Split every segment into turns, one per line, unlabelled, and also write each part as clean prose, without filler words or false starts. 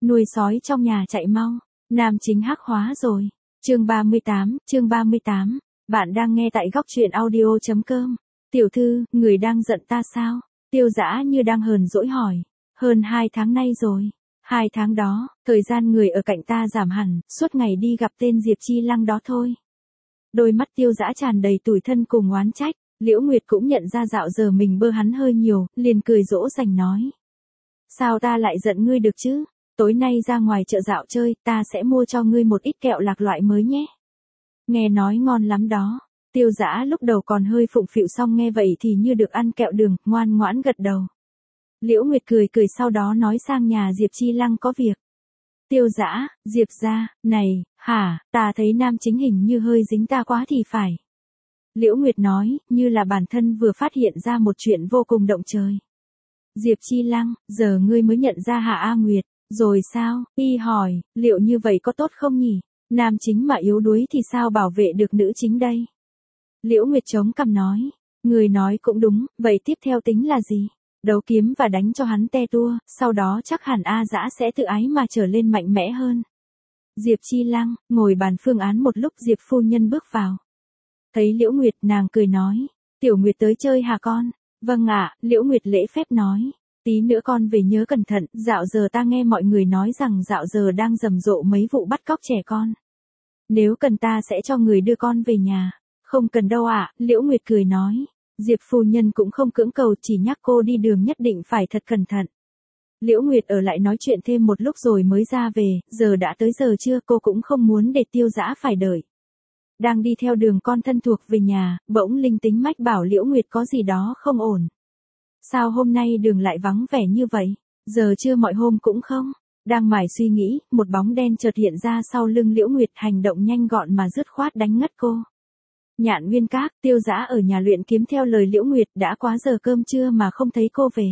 nuôi sói trong nhà chạy mau, nam chính hắc hóa rồi. Chương 38, bạn đang nghe tại góc truyện audio.com. Tiểu thư, người đang giận ta sao? Tiêu Dã như đang hờn dỗi hỏi. Hơn 2 tháng nay rồi. 2 tháng đó, thời gian người ở cạnh ta giảm hẳn, suốt ngày đi gặp tên Diệp Chi Lăng đó thôi. Đôi mắt Tiêu Dã tràn đầy tủi thân cùng oán trách. Liễu Nguyệt cũng nhận ra dạo giờ mình bơ hắn hơi nhiều, liền cười dỗ dành nói. Sao ta lại giận ngươi được chứ? Tối nay ra ngoài chợ dạo chơi, ta sẽ mua cho ngươi một ít kẹo lạc loại mới nhé. Nghe nói ngon lắm đó. Tiêu Dã lúc đầu còn hơi phụng phịu, xong nghe vậy thì như được ăn kẹo đường, ngoan ngoãn gật đầu. Liễu Nguyệt cười sau đó nói sang nhà Diệp Chi Lăng có việc. Tiêu Dã, Diệp gia, này, hả, ta thấy nam chính hình như hơi dính ta quá thì phải. Liễu Nguyệt nói, như là bản thân vừa phát hiện ra một chuyện vô cùng động trời. Diệp Chi Lăng, giờ ngươi mới nhận ra hả A Nguyệt, rồi sao? Y hỏi, liệu như vậy có tốt không nhỉ? Nam chính mà yếu đuối thì sao bảo vệ được nữ chính đây? Liễu Nguyệt chống cằm nói, người nói cũng đúng, vậy tiếp theo tính là gì? Đấu kiếm và đánh cho hắn te tua, sau đó chắc hẳn A Dã sẽ tự ái mà trở lên mạnh mẽ hơn. Diệp Chi Lăng, ngồi bàn phương án một lúc Diệp phu nhân bước vào. Thấy Liễu Nguyệt, nàng cười nói, Tiểu Nguyệt tới chơi hả con? Vâng ạ, Liễu Nguyệt lễ phép nói, tí nữa con về nhớ cẩn thận, dạo giờ ta nghe mọi người nói rằng dạo giờ đang rầm rộ mấy vụ bắt cóc trẻ con. Nếu cần ta sẽ cho người đưa con về nhà. Không cần đâu ạ, Liễu Nguyệt cười nói. Diệp phu nhân cũng không cưỡng cầu, chỉ nhắc cô đi đường nhất định phải thật cẩn thận. Liễu Nguyệt ở lại nói chuyện thêm một lúc rồi mới ra về, giờ đã tới giờ trưa, cô cũng không muốn để Tiêu Dã phải đợi. Đang đi theo đường con thân thuộc về nhà, bỗng linh tính mách bảo Liễu Nguyệt có gì đó không ổn. Sao hôm nay đường lại vắng vẻ như vậy? Giờ trưa mọi hôm cũng không? Đang mải suy nghĩ, một bóng đen chợt hiện ra sau lưng Liễu Nguyệt, hành động nhanh gọn mà dứt khoát đánh ngất cô. Nhạn Nguyên Các, Tiêu Dã ở nhà luyện kiếm theo lời Liễu Nguyệt, đã quá giờ cơm trưa mà không thấy cô về.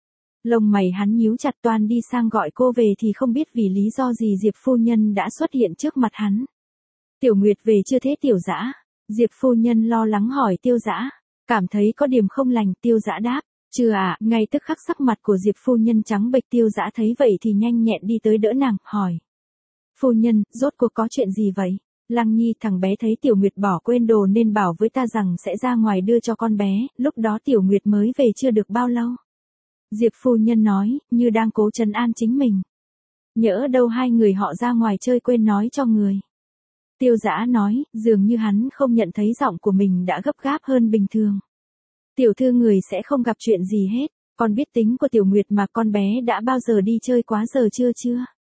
Lông mày hắn nhíu chặt, toan đi sang gọi cô về thì không biết vì lý do gì Diệp phu nhân đã xuất hiện trước mặt hắn. Tiểu Nguyệt về chưa thế Tiểu Dã? Diệp phu nhân lo lắng hỏi Tiêu Dã, cảm thấy có điểm không lành. Tiêu Dã đáp, chưa ạ. Ngay tức khắc sắc mặt của Diệp phu nhân trắng bệch. Tiêu Dã thấy vậy thì nhanh nhẹn đi tới đỡ nàng, hỏi. Phu nhân, rốt cuộc có chuyện gì vậy? Lăng Nhi, thằng bé thấy Tiểu Nguyệt bỏ quên đồ nên bảo với ta rằng sẽ ra ngoài đưa cho con bé, lúc đó Tiểu Nguyệt mới về chưa được bao lâu. Diệp phu nhân nói, như đang cố trấn an chính mình. Nhỡ đâu hai người họ ra ngoài chơi quên nói cho người. Tiêu Dã nói, dường như hắn không nhận thấy giọng của mình đã gấp gáp hơn bình thường. Tiểu thư, người sẽ không gặp chuyện gì hết, con biết tính của Tiểu Nguyệt mà, con bé đã bao giờ đi chơi quá giờ chưa?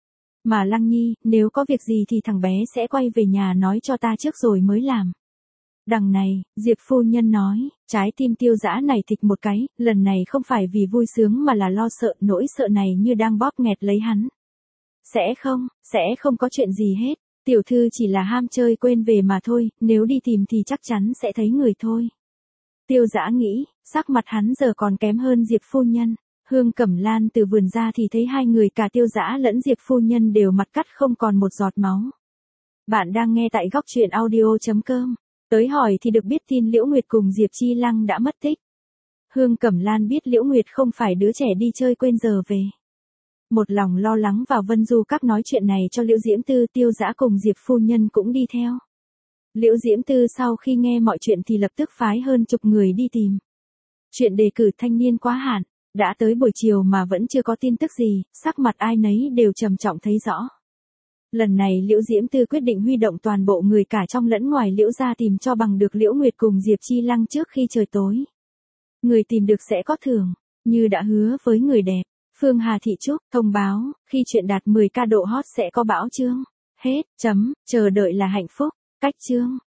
Mà Lăng Nhi, nếu có việc gì thì thằng bé sẽ quay về nhà nói cho ta trước rồi mới làm. Đằng này, Diệp phu nhân nói, trái tim Tiêu Dã này thịch một cái, lần này không phải vì vui sướng mà là lo sợ, nỗi sợ này như đang bóp nghẹt lấy hắn. Sẽ không có chuyện gì hết, tiểu thư chỉ là ham chơi quên về mà thôi, nếu đi tìm thì chắc chắn sẽ thấy người thôi. Tiêu Dã nghĩ, sắc mặt hắn giờ còn kém hơn Diệp phu nhân. Hương Cẩm Lan từ vườn ra thì thấy hai người, cả Tiêu Dã lẫn Diệp phu nhân đều mặt cắt không còn một giọt máu. Bạn đang nghe tại góc truyện audio.com. Tới hỏi thì được biết tin Liễu Nguyệt cùng Diệp Chi Lăng đã mất tích. Hương Cẩm Lan biết Liễu Nguyệt không phải đứa trẻ đi chơi quên giờ về. Một lòng lo lắng vào Vân Du Các nói chuyện này cho Liễu Diễm Tư. Tiêu Dã cùng Diệp phu nhân cũng đi theo. Liễu Diễm Tư sau khi nghe mọi chuyện thì lập tức phái hơn chục người đi tìm. Chuyện đề cử thanh niên quá hạn. Đã tới buổi chiều mà vẫn chưa có tin tức gì, sắc mặt ai nấy đều trầm trọng thấy rõ. Lần này Liễu Diễm Tư quyết định huy động toàn bộ người cả trong lẫn ngoài Liễu gia tìm cho bằng được Liễu Nguyệt cùng Diệp Chi Lăng trước khi trời tối. Người tìm được sẽ có thưởng, như đã hứa với người đẹp. Phương Hà Thị Trúc thông báo, khi chuyện đạt 10k độ hot sẽ có bão chương. Hết, chờ đợi là hạnh phúc. Cách chương.